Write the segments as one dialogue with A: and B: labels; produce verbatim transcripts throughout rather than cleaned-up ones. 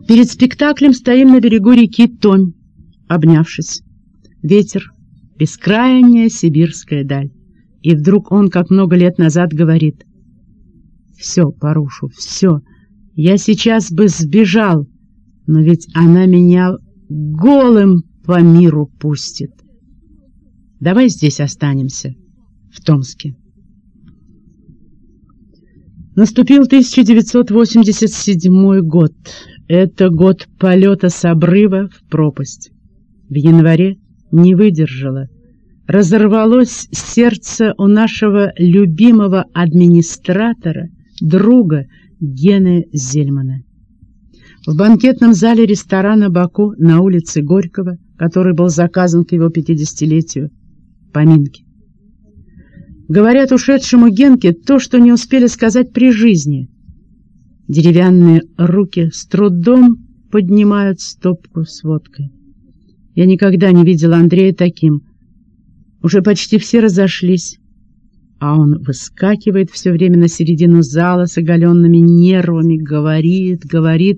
A: Перед спектаклем стоим на берегу реки Томь, обнявшись. Ветер, бескрайняя сибирская даль. И вдруг он, как много лет назад, говорит: «Все, Парушу, все, я сейчас бы сбежал, но ведь она меня голым по миру пустит. Давай здесь останемся, в Томске». Наступил тысяча девятьсот восемьдесят седьмой год. Это год полета с обрыва в пропасть. В январе не выдержало. Разорвалось сердце у нашего любимого администратора, друга Гены Зельмана. В банкетном зале ресторана «Баку» на улице Горького, который был заказан к его пятидесятилетию, поминки. Говорят ушедшему Генке то, что не успели сказать при жизни. Деревянные руки с трудом поднимают стопку с водкой. Я никогда не видела Андрея таким. Уже почти все разошлись, а он выскакивает все время на середину зала с оголенными нервами, говорит, говорит.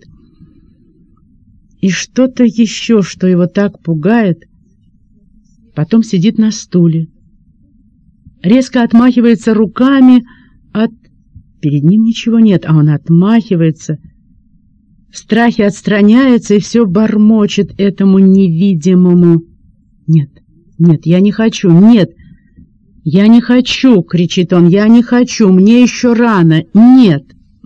A: И что-то еще, что его так пугает, потом сидит на стуле, резко отмахивается руками от... Перед ним ничего нет, а он отмахивается, в страхе отстраняется и все бормочет этому невидимому. «Нет, нет, я не хочу, нет, я не хочу!» — кричит он. «Я не хочу, мне еще рано, нет!»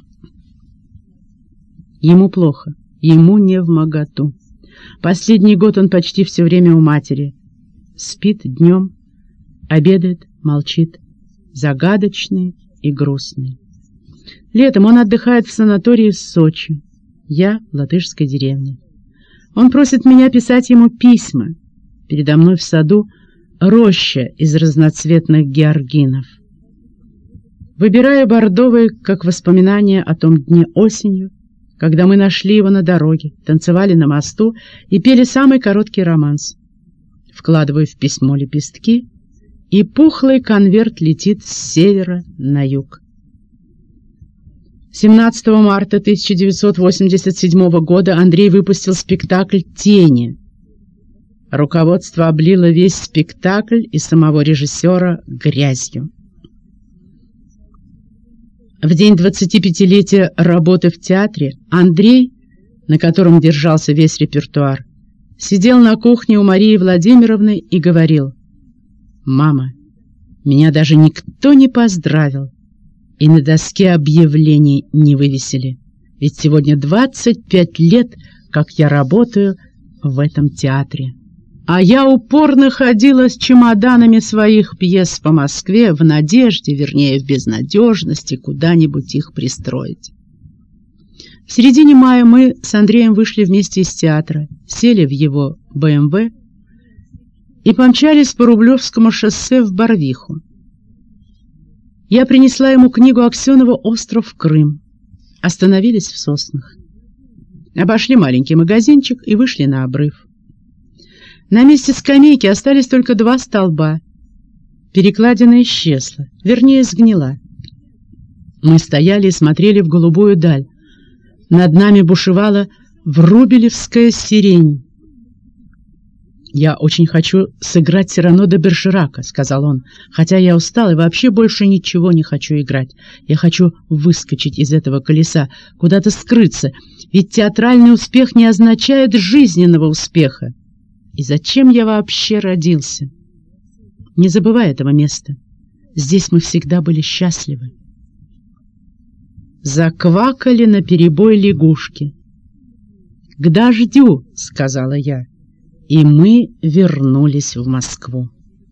A: Ему плохо, ему невмоготу. Последний год он почти все время у матери. Спит днем, обедает, молчит, загадочный и грустный. Летом он отдыхает в санатории в Сочи, я в латышской деревне. Он просит меня писать ему письма. Передо мной в саду роща из разноцветных георгинов. Выбираю бордовый, как воспоминание о том дне осенью, когда мы нашли его на дороге, танцевали на мосту и пели самый короткий романс. Вкладываю в письмо лепестки, и пухлый конверт летит с севера на юг. семнадцатого марта тысяча девятьсот восемьдесят седьмого года Андрей выпустил спектакль «Тени». Руководство облило весь спектакль и самого режиссера грязью. В день двадцатипятилетия работы в театре Андрей, на котором держался весь репертуар, сидел на кухне у Марии Владимировны и говорил: «Мама, меня даже никто не поздравил и на доске объявлений не вывесили, ведь сегодня двадцать пять лет, как я работаю в этом театре. А я упорно ходила с чемоданами своих пьес по Москве в надежде, вернее, в безнадежности, куда-нибудь их пристроить». В середине мая мы с Андреем вышли вместе из театра, сели в его бэ эм вэ и помчались по Рублевскому шоссе в Барвиху. Я принесла ему книгу Аксенова «Остров Крым». Остановились в Соснах. Обошли маленький магазинчик и вышли на обрыв. На месте скамейки остались только два столба. Перекладина исчезла, вернее, сгнила. Мы стояли и смотрели в голубую даль. Над нами бушевала врубелевская сирень. «Я очень хочу сыграть Сирано де Бержерака», — сказал он, «хотя я устал и вообще больше ничего не хочу играть. Я хочу выскочить из этого колеса, куда-то скрыться, ведь театральный успех не означает жизненного успеха. И зачем я вообще родился? Не забывай этого места. Здесь мы всегда были счастливы». Заквакали наперебой лягушки. «К дождю», — сказала я. И мы вернулись в Москву.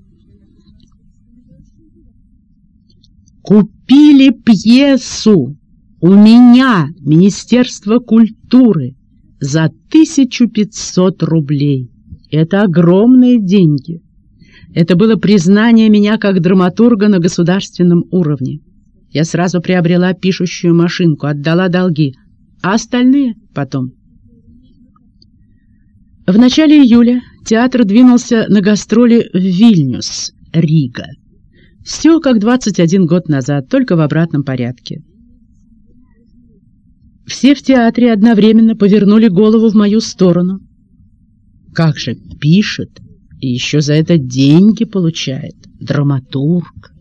A: Купили пьесу у меня, Министерство культуры, за тысячу пятьсот рублей. Это огромные деньги. Это было признание меня как драматурга на государственном уровне. Я сразу приобрела пишущую машинку, отдала долги, а остальные потом. В начале июля театр двинулся на гастроли в Вильнюс, Рига. Все как двадцать один год назад, только в обратном порядке. Все в театре одновременно повернули голову в мою сторону. Как же пишет, и еще за это деньги получает, драматург.